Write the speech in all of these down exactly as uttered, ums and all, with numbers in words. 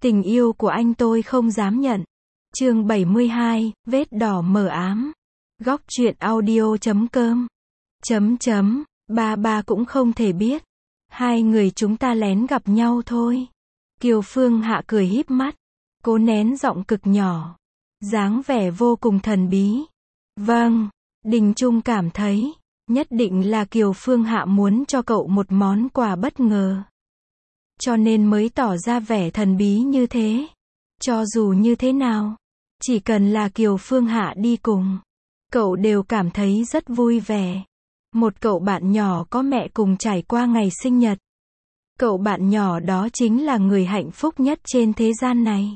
Tình yêu của anh tôi không dám nhận. Chương bảy mươi hai, vết đỏ mờ ám. Góc truyện audio chấm com. Chấm chấm, ba ba cũng không thể biết. Hai người chúng ta lén gặp nhau thôi. Kiều Phương Hạ cười híp mắt, cố nén giọng cực nhỏ, dáng vẻ vô cùng thần bí. Vâng, Đình Trung cảm thấy, nhất định là Kiều Phương Hạ muốn cho cậu một món quà bất ngờ. Cho nên mới tỏ ra vẻ thần bí như thế. Cho dù như thế nào, chỉ cần là Kiều Phương Hạ đi cùng, cậu đều cảm thấy rất vui vẻ. Một cậu bạn nhỏ có mẹ cùng trải qua ngày sinh nhật. Cậu bạn nhỏ đó chính là người hạnh phúc nhất trên thế gian này.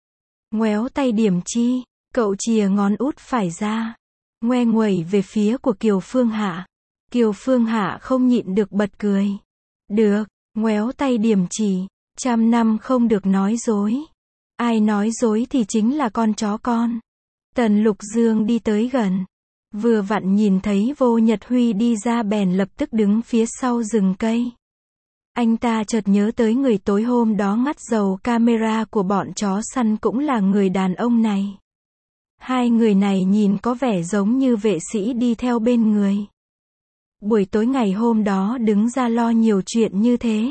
Ngoéo tay điểm chi, cậu chìa ngón út phải ra, ngoe nguẩy về phía của Kiều Phương Hạ. Kiều Phương Hạ không nhịn được bật cười. Được, ngoéo tay điểm chỉ, trăm năm không được nói dối. Ai nói dối thì chính là con chó con. Tần Lục Dương đi tới gần, vừa vặn nhìn thấy Vô Nhật Huy đi ra bèn lập tức đứng phía sau rừng cây. Anh ta chợt nhớ tới người tối hôm đó ngắt dầu camera của bọn chó săn cũng là người đàn ông này. Hai người này nhìn có vẻ giống như vệ sĩ đi theo bên người. Buổi tối ngày hôm đó đứng ra lo nhiều chuyện như thế.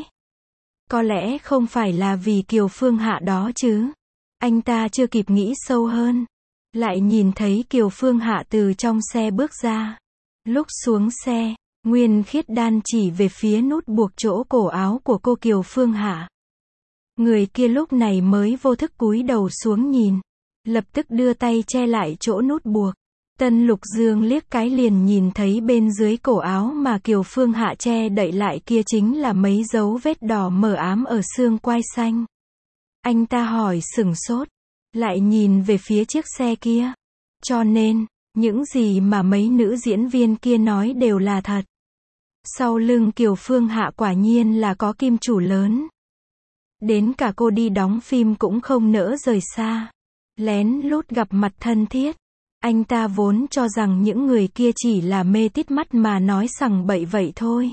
Có lẽ không phải là vì Kiều Phương Hạ đó chứ. Anh ta chưa kịp nghĩ sâu hơn, lại nhìn thấy Kiều Phương Hạ từ trong xe bước ra. Lúc xuống xe, Nguyên Khiết Đan chỉ về phía nút buộc chỗ cổ áo của cô Kiều Phương Hạ. Người kia lúc này mới vô thức cúi đầu xuống nhìn, lập tức đưa tay che lại chỗ nút buộc. Tân Lục Dương liếc cái liền nhìn thấy bên dưới cổ áo mà Kiều Phương Hạ che đậy lại kia chính là mấy dấu vết đỏ mờ ám ở xương quai xanh. Anh ta hỏi sửng sốt, lại nhìn về phía chiếc xe kia. Cho nên, những gì mà mấy nữ diễn viên kia nói đều là thật. Sau lưng Kiều Phương Hạ quả nhiên là có kim chủ lớn. Đến cả cô đi đóng phim cũng không nỡ rời xa. Lén lút gặp mặt thân thiết. Anh ta vốn cho rằng những người kia chỉ là mê tít mắt mà nói sằng bậy vậy thôi.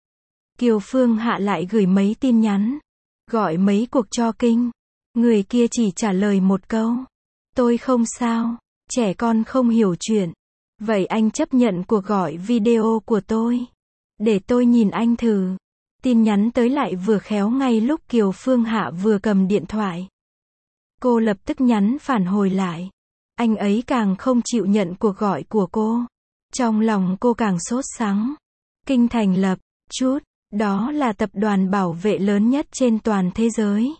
Kiều Phương Hạ lại gửi mấy tin nhắn, gọi mấy cuộc cho kinh. Người kia chỉ trả lời một câu: tôi không sao, trẻ con không hiểu chuyện. Vậy anh chấp nhận cuộc gọi video của tôi, để tôi nhìn anh thử. Tin nhắn tới lại vừa khéo ngay lúc Kiều Phương Hạ vừa cầm điện thoại. Cô lập tức nhắn phản hồi lại. Anh ấy càng không chịu nhận cuộc gọi của cô. Trong lòng cô càng sốt sắng. Kinh thành lập, chút, đó là tập đoàn bảo vệ lớn nhất trên toàn thế giới.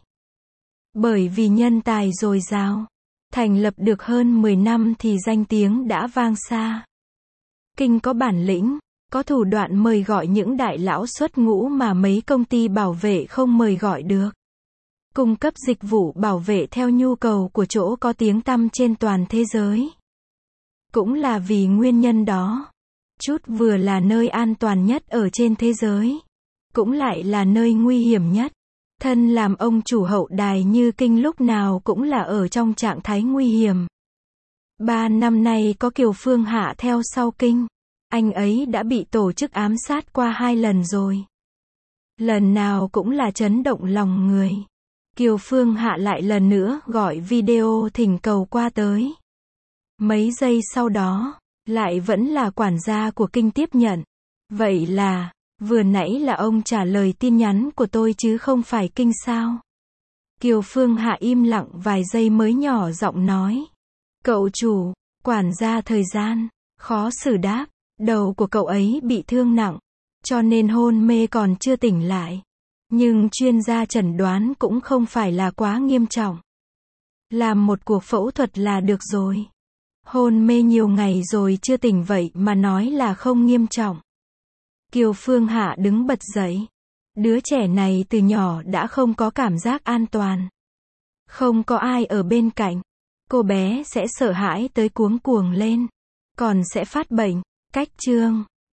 Bởi vì nhân tài dồi dào, thành lập được hơn mười năm thì danh tiếng đã vang xa. Kinh có bản lĩnh, có thủ đoạn mời gọi những đại lão xuất ngũ mà mấy công ty bảo vệ không mời gọi được. Cung cấp dịch vụ bảo vệ theo nhu cầu của chỗ có tiếng tăm trên toàn thế giới. Cũng là vì nguyên nhân đó, chút vừa là nơi an toàn nhất ở trên thế giới, cũng lại là nơi nguy hiểm nhất. Thân làm ông chủ hậu đài như Kinh lúc nào cũng là ở trong trạng thái nguy hiểm. Ba năm nay có Kiều Phương Hạ theo sau Kinh, anh ấy đã bị tổ chức ám sát qua hai lần rồi. Lần nào cũng là chấn động lòng người. Kiều Phương Hạ lại lần nữa gọi video thỉnh cầu qua tới. Mấy giây sau đó, lại vẫn là quản gia của Kinh tiếp nhận. Vậy là, vừa nãy là ông trả lời tin nhắn của tôi chứ không phải Kinh sao? Kiều Phương Hạ im lặng vài giây mới nhỏ giọng nói. Cậu chủ, quản gia thời gian, khó xử đáp, đầu của cậu ấy bị thương nặng, cho nên hôn mê còn chưa tỉnh lại. Nhưng chuyên gia chẩn đoán cũng không phải là quá nghiêm trọng. Làm một cuộc phẫu thuật là được rồi. Hôn mê nhiều ngày rồi chưa tỉnh vậy mà nói là không nghiêm trọng. Kiều Phương Hạ đứng bật dậy. Đứa trẻ này từ nhỏ đã không có cảm giác an toàn. Không có ai ở bên cạnh. Cô bé sẽ sợ hãi tới cuống cuồng lên. Còn sẽ phát bệnh. Cách chương.